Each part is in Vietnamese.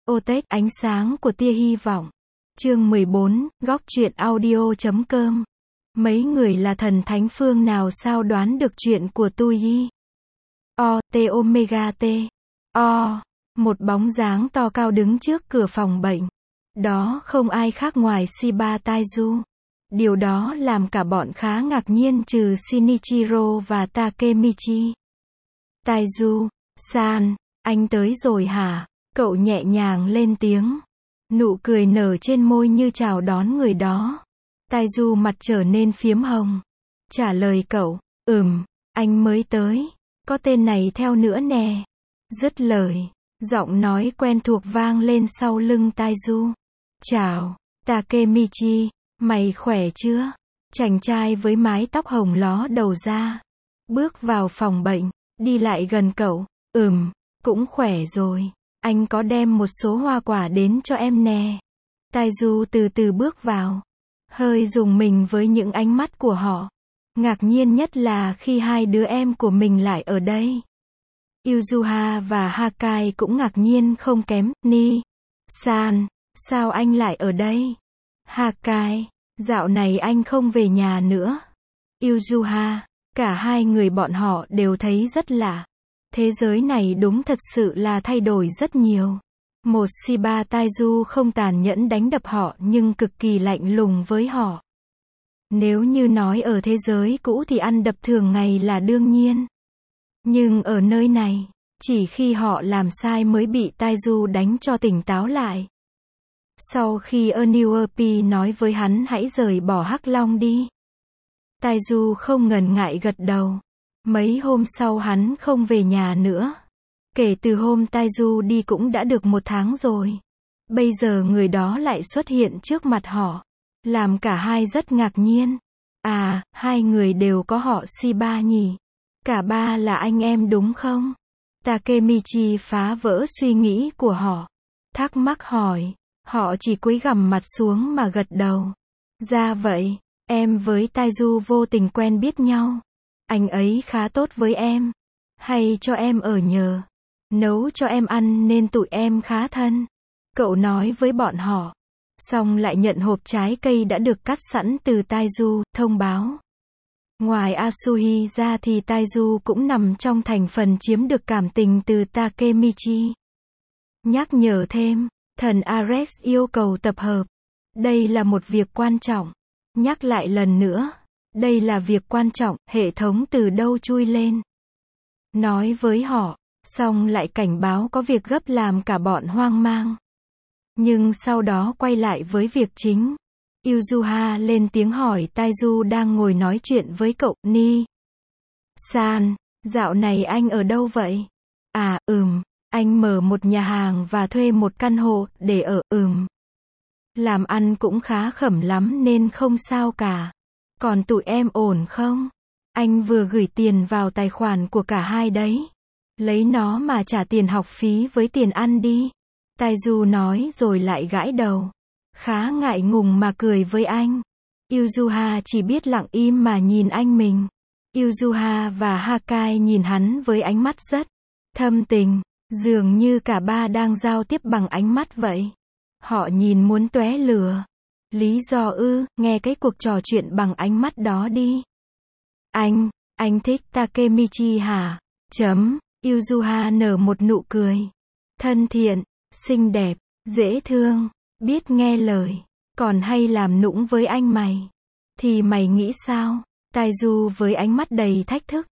Otech, ánh sáng của tia hy vọng. Chương 14, góc truyện audio.com. Mấy người là thần thánh phương nào sao đoán được chuyện của tôi? T omega T. Một bóng dáng to cao đứng trước cửa phòng bệnh. Đó không ai khác ngoài Shiba Taiju. Điều đó làm cả bọn khá ngạc nhiên trừ Shinichiro và Takemichi. Taiju-san, anh tới rồi hả? Cậu nhẹ nhàng lên tiếng. Nụ cười nở trên môi như chào đón người đó. Taiju mặt trở nên phiếm hồng. Trả lời cậu, anh mới tới. Có tên này theo nữa nè. Dứt lời, giọng nói quen thuộc vang lên sau lưng Taiju. Chào, Takemichi, mày khỏe chưa? Chàng trai với mái tóc hồng ló đầu ra. Bước vào phòng bệnh, đi lại gần cậu. Cũng khỏe rồi. Anh có đem một số hoa quả đến cho em nè. Taiju từ từ bước vào. Hơi rùng mình với những ánh mắt của họ. Ngạc nhiên nhất là khi hai đứa em của mình lại ở đây. Yuzuha và Hakai cũng ngạc nhiên không kém. Ni-san, sao anh lại ở đây? Hakai, dạo này anh không về nhà nữa. Yuzuha, cả hai người bọn họ đều thấy rất lạ. Thế giới này đúng thật sự là thay đổi rất nhiều. Một Shiba Taiju không tàn nhẫn đánh đập họ nhưng cực kỳ lạnh lùng với họ. Nếu như nói ở thế giới cũ thì ăn đập thường ngày là đương nhiên. Nhưng ở nơi này, chỉ khi họ làm sai mới bị Taiju đánh cho tỉnh táo lại. Sau khi Oniopi nói với hắn hãy rời bỏ Hắc Long đi, Taiju không ngần ngại gật đầu. Mấy hôm sau hắn không về nhà nữa. Kể từ hôm Taiju đi cũng đã được 1 tháng rồi. Bây giờ người đó lại xuất hiện trước mặt họ. Làm cả hai rất ngạc nhiên. Hai người đều có họ Shiba nhỉ? Cả ba là anh em đúng không? Takemichi phá vỡ suy nghĩ của họ. Thắc mắc hỏi. Họ chỉ cúi gằm mặt xuống mà gật đầu. Ra vậy, em với Taiju vô tình quen biết nhau. Anh ấy khá tốt với em. Hay cho em ở nhờ. Nấu cho em ăn nên tụi em khá thân. Cậu nói với bọn họ. Xong lại nhận hộp trái cây đã được cắt sẵn từ Taiju, thông báo. Ngoài Asuhi ra thì Taiju cũng nằm trong thành phần chiếm được cảm tình từ Takemichi. Nhắc nhở thêm, thần Ares yêu cầu tập hợp. Đây là một việc quan trọng. Nhắc lại lần nữa. Đây là việc quan trọng, hệ thống từ đâu chui lên. Nói với họ, xong lại cảnh báo có việc gấp làm cả bọn hoang mang. Nhưng sau đó quay lại với việc chính. Yuzuha lên tiếng hỏi Taiju đang ngồi nói chuyện với cậu. Ni-san, dạo này anh ở đâu vậy? Anh mở một nhà hàng và thuê một căn hộ để ở. Làm ăn cũng khá khẩm lắm nên không sao cả. Còn tụi em ổn không? Anh vừa gửi tiền vào tài khoản của cả hai đấy. Lấy nó mà trả tiền học phí với tiền ăn đi. Taiju nói rồi lại gãi đầu. Khá ngại ngùng mà cười với anh. Yuzuha chỉ biết lặng im mà nhìn anh mình. Yuzuha và Hakai nhìn hắn với ánh mắt rất thâm tình. Dường như cả ba đang giao tiếp bằng ánh mắt vậy. Họ nhìn muốn tóe lửa. Lý do nghe cái cuộc trò chuyện bằng ánh mắt đó đi. Anh thích Takemichi hả? Yuzuha nở một nụ cười. Thân thiện, xinh đẹp, dễ thương, biết nghe lời. Còn hay làm nũng với anh mày. Thì mày nghĩ sao? Taiju với ánh mắt đầy thách thức.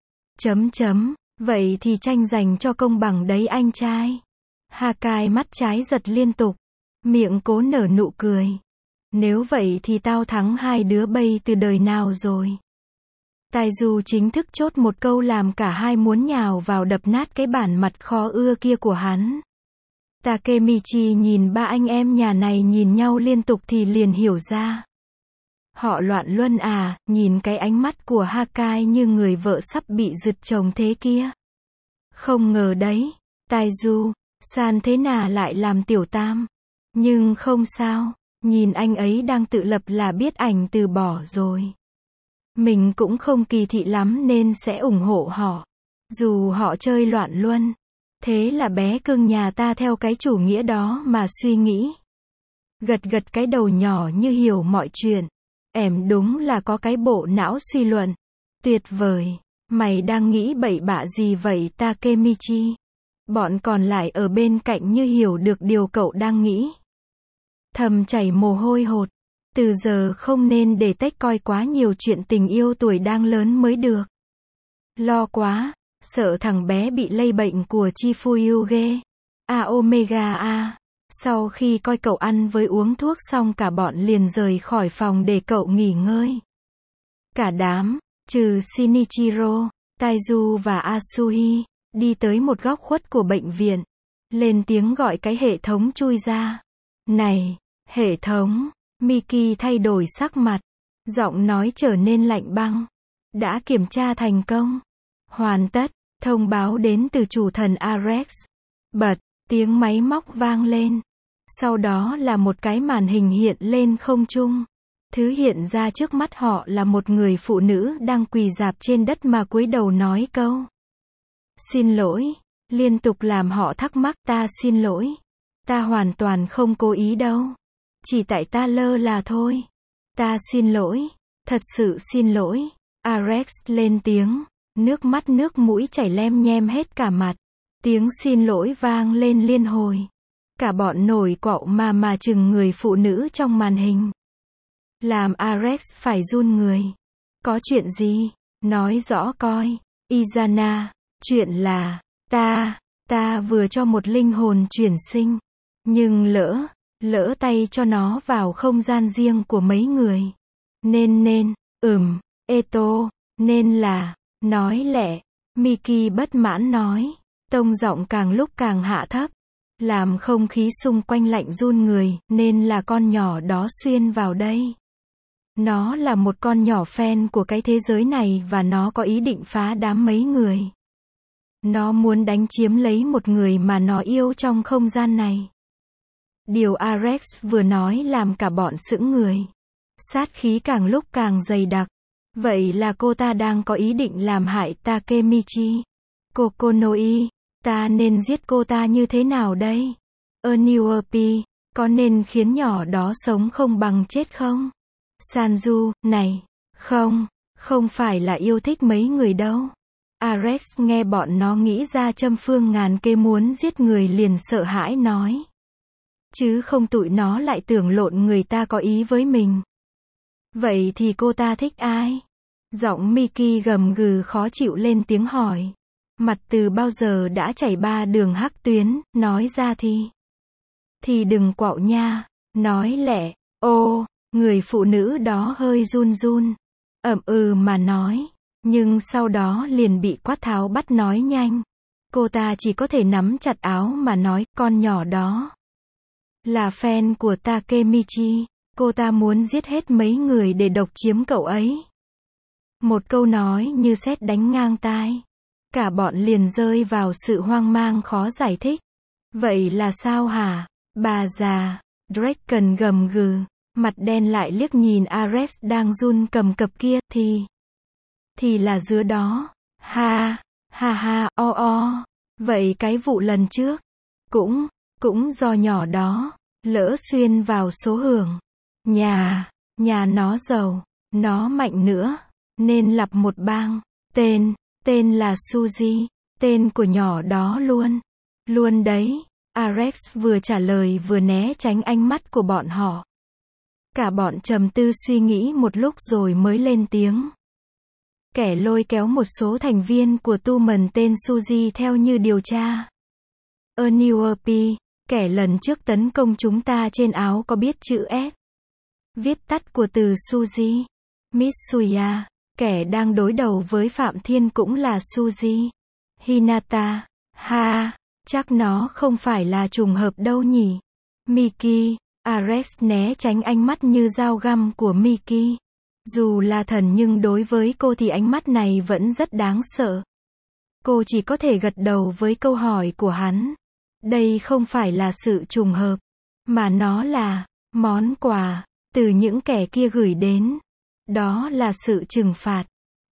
Vậy thì tranh giành cho công bằng đấy anh trai. Hakai mắt trái giật liên tục. Miệng cố nở nụ cười. Nếu vậy thì tao thắng hai đứa bay từ đời nào rồi. Taiju chính thức chốt một câu làm cả hai muốn nhào vào đập nát cái bản mặt khó ưa kia của hắn. Takemichi nhìn ba anh em nhà này nhìn nhau liên tục thì liền hiểu ra. Họ loạn luân nhìn cái ánh mắt của Hakai như người vợ sắp bị giật chồng thế kia. Không ngờ đấy, Taiju-san thế nào lại làm tiểu tam. Nhưng không sao. Nhìn anh ấy đang tự lập là biết ảnh từ bỏ rồi. Mình cũng không kỳ thị lắm nên sẽ ủng hộ họ. Dù họ chơi loạn luân. Thế là bé cưng nhà ta theo cái chủ nghĩa đó mà suy nghĩ. Gật gật cái đầu nhỏ như hiểu mọi chuyện. Em đúng là có cái bộ não suy luận. Tuyệt vời. Mày đang nghĩ bậy bạ gì vậy Takemichi? Bọn còn lại ở bên cạnh như hiểu được điều cậu đang nghĩ. Thầm chảy mồ hôi hột. Từ giờ không nên để Tech coi quá nhiều chuyện tình yêu tuổi đang lớn mới được. Lo quá, sợ thằng bé bị lây bệnh của Chifuyu Omega A. Sau khi coi cậu ăn với uống thuốc xong cả bọn liền rời khỏi phòng để cậu nghỉ ngơi. Cả đám, trừ Shinichiro, Taiju và Asuhi, đi tới một góc khuất của bệnh viện. Lên tiếng gọi cái hệ thống chui ra. Này, hệ thống, Miki thay đổi sắc mặt. Giọng nói trở nên lạnh băng. Đã kiểm tra thành công. Hoàn tất, thông báo đến từ chủ thần Ares. Bật, tiếng máy móc vang lên. Sau đó là một cái màn hình hiện lên không trung. Thứ hiện ra trước mắt họ là một người phụ nữ đang quỳ rạp trên đất mà cúi đầu nói câu. Xin lỗi, liên tục làm họ thắc mắc ta xin lỗi. Ta hoàn toàn không cố ý đâu. Chỉ tại ta lơ là thôi. Ta xin lỗi, thật sự xin lỗi. Ares lên tiếng, nước mắt nước mũi chảy lem nhem hết cả mặt. Tiếng xin lỗi vang lên liên hồi. Cả bọn nổi quạo mà chừng người phụ nữ trong màn hình. Làm Ares phải run người. Có chuyện gì? Nói rõ coi. Izana, chuyện là, ta vừa cho một linh hồn chuyển sinh. Nhưng lỡ tay cho nó vào không gian riêng của mấy người. Eto, nên là, nói lẹ. Miki bất mãn nói. Tông giọng càng lúc càng hạ thấp. Làm không khí xung quanh lạnh run người, nên là con nhỏ đó xuyên vào đây. Nó là một con nhỏ fan của cái thế giới này và nó có ý định phá đám mấy người. Nó muốn đánh chiếm lấy một người mà nó yêu trong không gian này. Điều Ares vừa nói làm cả bọn sững người. Sát khí càng lúc càng dày đặc. Vậy là cô ta đang có ý định làm hại Takemichi. Kokonoi, ta nên giết cô ta như thế nào đây? Oniopi, có nên khiến nhỏ đó sống không bằng chết không? Sanju, này, không phải là yêu thích mấy người đâu. Ares nghe bọn nó nghĩ ra châm phương ngàn kế muốn giết người liền sợ hãi nói. Chứ không tụi nó lại tưởng lộn người ta có ý với mình. Vậy thì cô ta thích ai? Giọng Miki gầm gừ khó chịu lên tiếng hỏi. Mặt từ bao giờ đã chảy 3 đường hắc tuyến, nói ra thì đừng quạo nha, nói lẹ. Ô, người phụ nữ đó hơi run run, mà nói, nhưng sau đó liền bị quát tháo bắt nói nhanh. Cô ta chỉ có thể nắm chặt áo mà nói, con nhỏ đó là fan của Takemichi, cô ta muốn giết hết mấy người để độc chiếm cậu ấy. Một câu nói như sét đánh ngang tai. Cả bọn liền rơi vào sự hoang mang khó giải thích. Vậy là sao hả, bà già? Draken gầm gừ, mặt đen lại liếc nhìn Ares đang run cầm cập kia, thì là dứa đó. Ha, vậy cái vụ lần trước, cũng do nhỏ đó, lỡ xuyên vào số hưởng. Nhà nó giàu, nó mạnh nữa, nên lập một bang, tên là Suzy, tên của nhỏ đó luôn đấy. Ares vừa trả lời vừa né tránh ánh mắt của bọn họ. Cả bọn trầm tư suy nghĩ một lúc rồi mới lên tiếng. Kẻ lôi kéo một số thành viên của tu mần tên Suzy theo như điều tra. Oniopi, kẻ lần trước tấn công chúng ta trên áo có biết chữ S. Viết tắt của từ Suzy. Mitsuya, kẻ đang đối đầu với Phạm Thiên cũng là Suzy. Hinata, chắc nó không phải là trùng hợp đâu nhỉ. Miki, Ares né tránh ánh mắt như dao găm của Miki. Dù là thần nhưng đối với cô thì ánh mắt này vẫn rất đáng sợ. Cô chỉ có thể gật đầu với câu hỏi của hắn. Đây không phải là sự trùng hợp, mà nó là món quà từ những kẻ kia gửi đến. Đó là sự trừng phạt.